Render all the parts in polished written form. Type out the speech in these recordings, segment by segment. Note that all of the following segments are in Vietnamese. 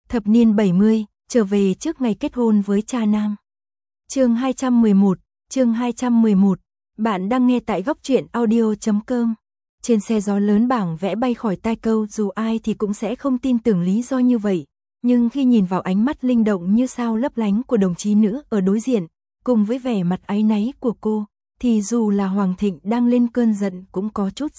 Thập niên 70, trở về trước ngày kết hôn với cha nam. Chương 211, bạn đang nghe tại góc truyện audio.com. Trên xe gió lớn bảng vẽ bay khỏi tai câu, dù ai thì cũng sẽ không tin tưởng lý do như vậy, nhưng khi nhìn vào ánh mắt linh động như sao lấp lánh của đồng chí nữ ở đối diện, cùng với vẻ mặt áy náy của cô, thì dù là Hoàng Thịnh đang lên cơn giận cũng có chút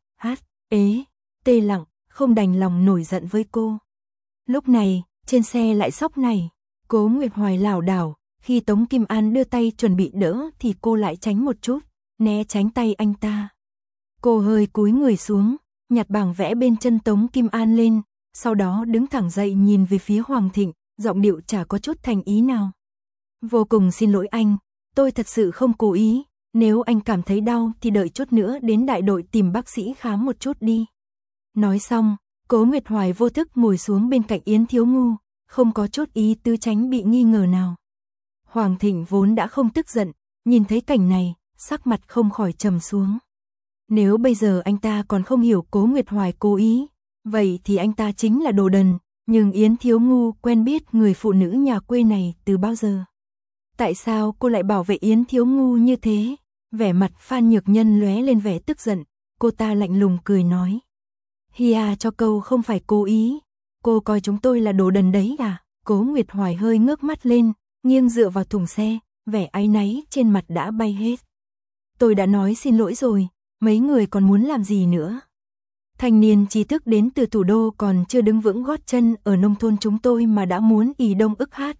tê lặng, không đành lòng nổi giận với cô. Lúc này, trên xe lại sóc này, Cố Nguyệt Hoài lảo đảo, khi Tống Kim An đưa tay chuẩn bị đỡ thì cô lại tránh một chút, né tránh tay anh ta. Cô hơi cúi người xuống, nhặt bảng vẽ bên chân Tống Kim An lên, sau đó đứng thẳng dậy nhìn về phía Hoàng Thịnh, giọng điệu chả có chút thành ý nào. Vô cùng xin lỗi anh, tôi thật sự không cố ý, nếu anh cảm thấy đau thì đợi chút nữa đến đại đội tìm bác sĩ khám một chút đi. Nói xong, Cố Nguyệt Hoài vô thức ngồi xuống bên cạnh Yến Thiếu Ngu, không có chút ý tứ tránh bị nghi ngờ nào. Hoàng Thịnh vốn đã không tức giận, nhìn thấy cảnh này, sắc mặt không khỏi trầm xuống. Nếu bây giờ anh ta còn không hiểu Cố Nguyệt Hoài cố ý, vậy thì anh ta chính là đồ đần, nhưng Yến Thiếu Ngu quen biết người phụ nữ nhà quê này từ bao giờ? Tại sao cô lại bảo vệ Yến Thiếu Ngu như thế? Vẻ mặt Phan Nhược Nhân lóe lên vẻ tức giận, cô ta lạnh lùng cười nói. Hìa cho câu không phải cố ý, cô coi chúng tôi là đồ đần đấy à? Cố Nguyệt Hoài hơi ngước mắt lên, nghiêng dựa vào thùng xe, vẻ áy náy trên mặt đã bay hết. Tôi đã nói xin lỗi rồi, mấy người còn muốn làm gì nữa? Thanh niên trí thức đến từ thủ đô còn chưa đứng vững gót chân ở nông thôn chúng tôi mà đã muốn ì đông ức hát.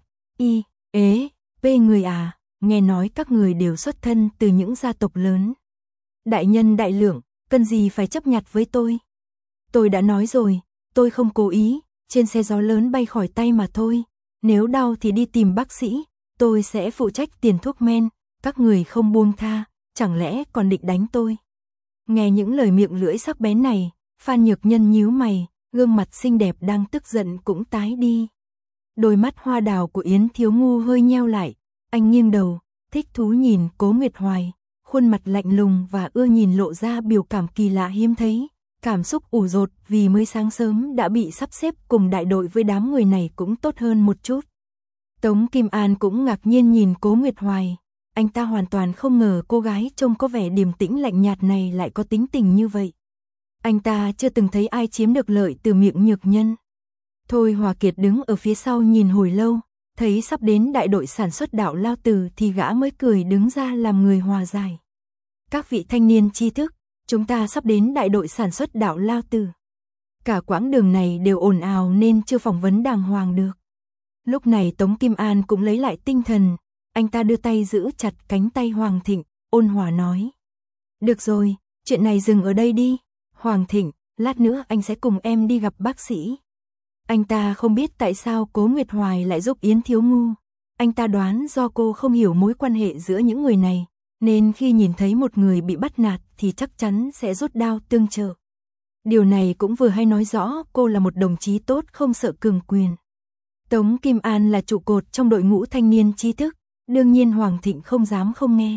Người à, nghe nói các người đều xuất thân từ những gia tộc lớn. Đại nhân đại lượng, cần gì phải chấp nhặt với tôi? Tôi đã nói rồi, tôi không cố ý, trên xe gió lớn bay khỏi tay mà thôi. Nếu đau thì đi tìm bác sĩ, tôi sẽ phụ trách tiền thuốc men, các người không buông tha, chẳng lẽ còn định đánh tôi? Nghe những lời miệng lưỡi sắc bén này, Phan Nhược Nhân nhíu mày, gương mặt xinh đẹp đang tức giận cũng tái đi. Đôi mắt hoa đào của Yến Thiếu Ngu hơi nheo lại, anh nghiêng đầu, thích thú nhìn Cố Nguyệt Hoài, khuôn mặt lạnh lùng và ưa nhìn lộ ra biểu cảm kỳ lạ hiếm thấy. Cảm xúc ủ dột vì mới sáng sớm đã bị sắp xếp cùng đại đội với đám người này cũng tốt hơn một chút. Tống Kim An cũng ngạc nhiên nhìn Cố Nguyệt Hoài, anh ta hoàn toàn không ngờ cô gái trông có vẻ điềm tĩnh lạnh nhạt này lại có tính tình như vậy. Anh ta chưa từng thấy ai chiếm được lợi từ miệng Nhược Nhân. Thôi Hòa Kiệt đứng ở phía sau nhìn hồi lâu, thấy sắp đến đại đội sản xuất Đạo Lao Từ thì gã mới cười đứng ra làm người hòa giải. Các vị thanh niên tri thức, chúng ta sắp đến đại đội sản xuất Đạo Lao Từ. Cả quãng đường này đều ồn ào nên chưa phỏng vấn đàng hoàng được. Lúc này Tống Kim An cũng lấy lại tinh thần, anh ta đưa tay giữ chặt cánh tay Hoàng Thịnh, ôn hòa nói. Được rồi, chuyện này dừng ở đây đi. Hoàng Thịnh, lát nữa anh sẽ cùng em đi gặp bác sĩ. Anh ta không biết tại sao Cố Nguyệt Hoài lại giúp Yến Thiếu Ngu. Anh ta đoán do cô không hiểu mối quan hệ giữa những người này, nên khi nhìn thấy một người bị bắt nạt thì chắc chắn sẽ rút đao tương trợ. Điều này cũng vừa hay nói rõ cô là một đồng chí tốt không sợ cường quyền. Tống Kim An là trụ cột trong đội ngũ thanh niên trí thức, đương nhiên Hoàng Thịnh không dám không nghe.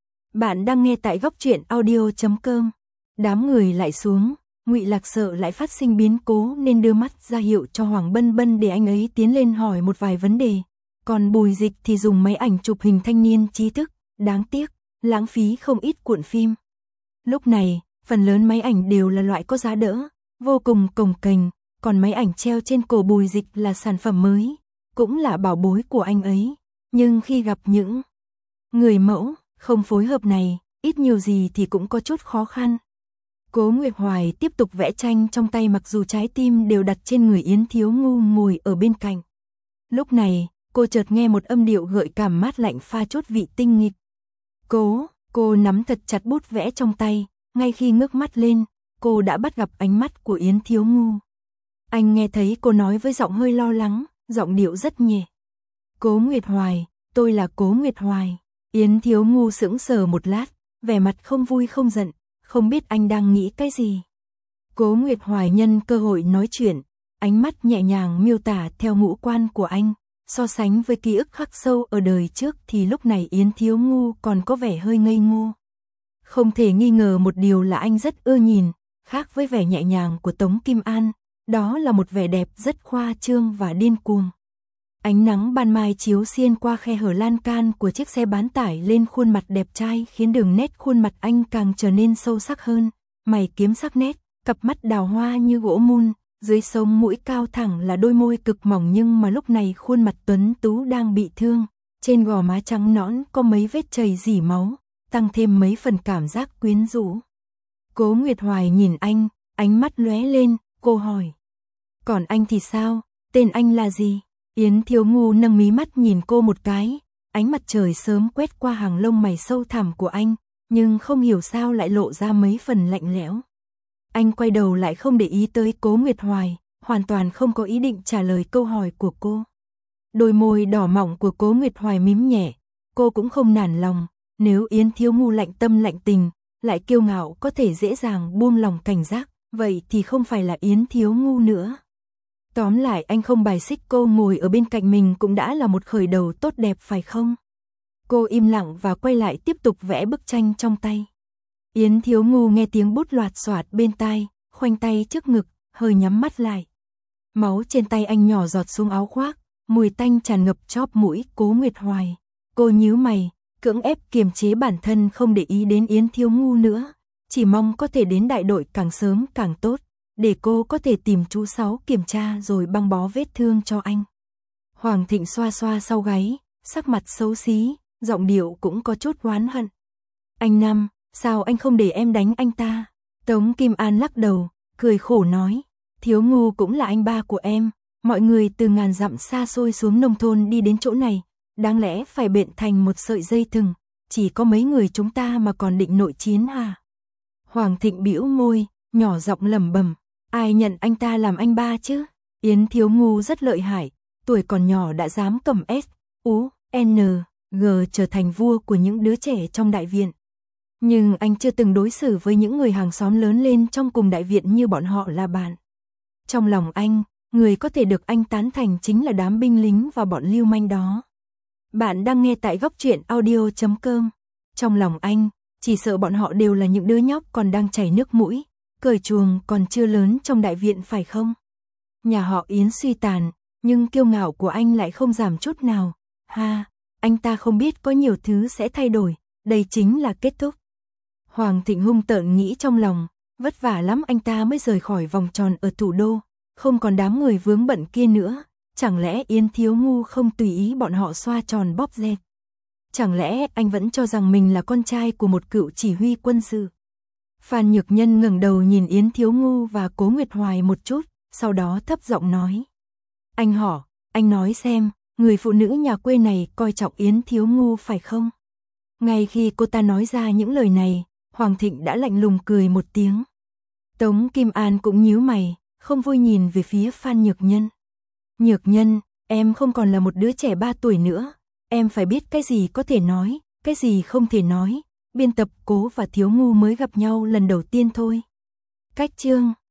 Bạn đang nghe tại góc truyện audio.com. Đám người lại xuống, Ngụy Lạc sợ lại phát sinh biến cố nên đưa mắt ra hiệu cho Hoàng Bân Bân để anh ấy tiến lên hỏi một vài vấn đề. Còn Bùi Dịch thì dùng máy ảnh chụp hình thanh niên trí thức, đáng tiếc, lãng phí không ít cuộn phim. Lúc này, phần lớn máy ảnh đều là loại có giá đỡ, vô cùng cồng kềnh, còn máy ảnh treo trên cổ Bùi Dịch là sản phẩm mới, cũng là bảo bối của anh ấy. Nhưng khi gặp những người mẫu không phối hợp này, ít nhiều gì thì cũng có chút khó khăn. Cố Nguyệt Hoài tiếp tục vẽ tranh trong tay mặc dù trái tim đều đặt trên người Yến Thiếu Ngu ngồi ở bên cạnh. Lúc này, cô chợt nghe một âm điệu gợi cảm mát lạnh pha chút vị tinh nghịch. Cô nắm thật chặt bút vẽ trong tay, ngay khi ngước mắt lên, cô đã bắt gặp ánh mắt của Yến Thiếu Ngu. Anh nghe thấy cô nói với giọng hơi lo lắng, giọng điệu rất nhẹ. Cố Nguyệt Hoài, tôi là Cố Nguyệt Hoài. Yến Thiếu Ngu sững sờ một lát, vẻ mặt không vui không giận, không biết anh đang nghĩ cái gì. Cố Nguyệt Hoài nhân cơ hội nói chuyện, ánh mắt nhẹ nhàng miêu tả theo ngũ quan của anh. So sánh với ký ức khắc sâu ở đời trước thì lúc này Yến Thiếu Ngu còn có vẻ hơi ngây ngô. Không thể nghi ngờ một điều là anh rất ưa nhìn, khác với vẻ nhẹ nhàng của Tống Kim An, đó là một vẻ đẹp rất khoa trương và điên cuồng. Ánh nắng ban mai chiếu xuyên qua khe hở lan can của chiếc xe bán tải lên khuôn mặt đẹp trai khiến đường nét khuôn mặt anh càng trở nên sâu sắc hơn, mày kiếm sắc nét, cặp mắt đào hoa như gỗ mun, dưới sống mũi cao thẳng là đôi môi cực mỏng nhưng mà lúc này khuôn mặt tuấn tú đang bị thương, trên gò má trắng nõn có mấy vết chảy rỉ máu, tăng thêm mấy phần cảm giác quyến rũ. Cố Nguyệt Hoài nhìn anh, ánh mắt lóe lên, cô hỏi. Còn anh thì sao, tên anh là gì? Yến Thiếu Ngu nâng mí mắt nhìn cô một cái, ánh mặt trời sớm quét qua hàng lông mày sâu thẳm của anh, nhưng không hiểu sao lại lộ ra mấy phần lạnh lẽo. Anh quay đầu lại không để ý tới Cố Nguyệt Hoài, hoàn toàn không có ý định trả lời câu hỏi của cô. Đôi môi đỏ mỏng của Cố Nguyệt Hoài mím nhẹ, cô cũng không nản lòng, nếu Yến Thiếu Ngu lạnh tâm lạnh tình, lại kiêu ngạo có thể dễ dàng buông lòng cảnh giác, vậy thì không phải là Yến Thiếu Ngu nữa. Tóm lại anh không bài xích cô ngồi ở bên cạnh mình cũng đã là một khởi đầu tốt đẹp phải không? Cô im lặng và quay lại tiếp tục vẽ bức tranh trong tay. Yến Thiếu Ngu nghe tiếng bút loạt xoạt bên tai, khoanh tay trước ngực, hơi nhắm mắt lại. Máu trên tay anh nhỏ giọt xuống áo khoác, mùi tanh tràn ngập chóp mũi Cố Nguyệt Hoài. Cô nhíu mày, cưỡng ép kiềm chế bản thân không để ý đến Yến Thiếu Ngu nữa, chỉ mong có thể đến đại đội càng sớm càng tốt, để cô có thể tìm chú Sáu kiểm tra rồi băng bó vết thương cho anh. Hoàng Thịnh xoa xoa sau gáy, sắc mặt xấu xí, giọng điệu cũng có chút oán hận. Anh Năm, sao anh không để em đánh anh ta? Tống Kim An lắc đầu, cười khổ nói, Thiếu Ngu cũng là anh ba của em, mọi người từ ngàn dặm xa xôi xuống nông thôn đi đến chỗ này, đáng lẽ phải bện thành một sợi dây thừng, chỉ có mấy người chúng ta mà còn định nội chiến à? Hoàng Thịnh bĩu môi, nhỏ giọng lẩm bẩm, ai nhận anh ta làm anh ba chứ? Yến Thiếu Ngu rất lợi hại, tuổi còn nhỏ đã dám cầm S, U, N, G trở thành vua của những đứa trẻ trong đại viện. Nhưng anh chưa từng đối xử với những người hàng xóm lớn lên trong cùng đại viện như bọn họ là bạn. Trong lòng anh, người có thể được anh tán thành chính là đám binh lính và bọn lưu manh đó. Bạn đang nghe tại Góc Truyện Audio.com. Trong lòng anh, chỉ sợ bọn họ đều là những đứa nhóc còn đang chảy nước mũi, cởi chuồng còn chưa lớn trong đại viện phải không? Nhà họ Yến suy tàn, nhưng kiêu ngạo của anh lại không giảm chút nào. Ha, anh ta không biết có nhiều thứ sẽ thay đổi, đây chính là kết thúc. Hoàng Thịnh hung tợn nghĩ trong lòng, vất vả lắm anh ta mới rời khỏi vòng tròn ở thủ đô, không còn đám người vướng bận kia nữa, chẳng lẽ Yến Thiếu Ngu không tùy ý bọn họ xoa tròn bóp dẹt? Chẳng lẽ anh vẫn cho rằng mình là con trai của một cựu chỉ huy quân sự? Phan Nhược Nhân ngẩng đầu nhìn Yến Thiếu Ngu và Cố Nguyệt Hoài một chút, sau đó thấp giọng nói. Anh họ, anh nói xem, người phụ nữ nhà quê này coi trọng Yến Thiếu Ngu phải không? Ngay khi cô ta nói ra những lời này, Hoàng Thịnh đã lạnh lùng cười một tiếng. Tống Kim An cũng nhíu mày, không vui nhìn về phía Phan Nhược Nhân. Nhược Nhân, em không còn là một đứa trẻ 3 tuổi nữa, em phải biết cái gì có thể nói, cái gì không thể nói. Biên tập Cố và Thiếu Ngu mới gặp nhau lần đầu tiên thôi. Cách chương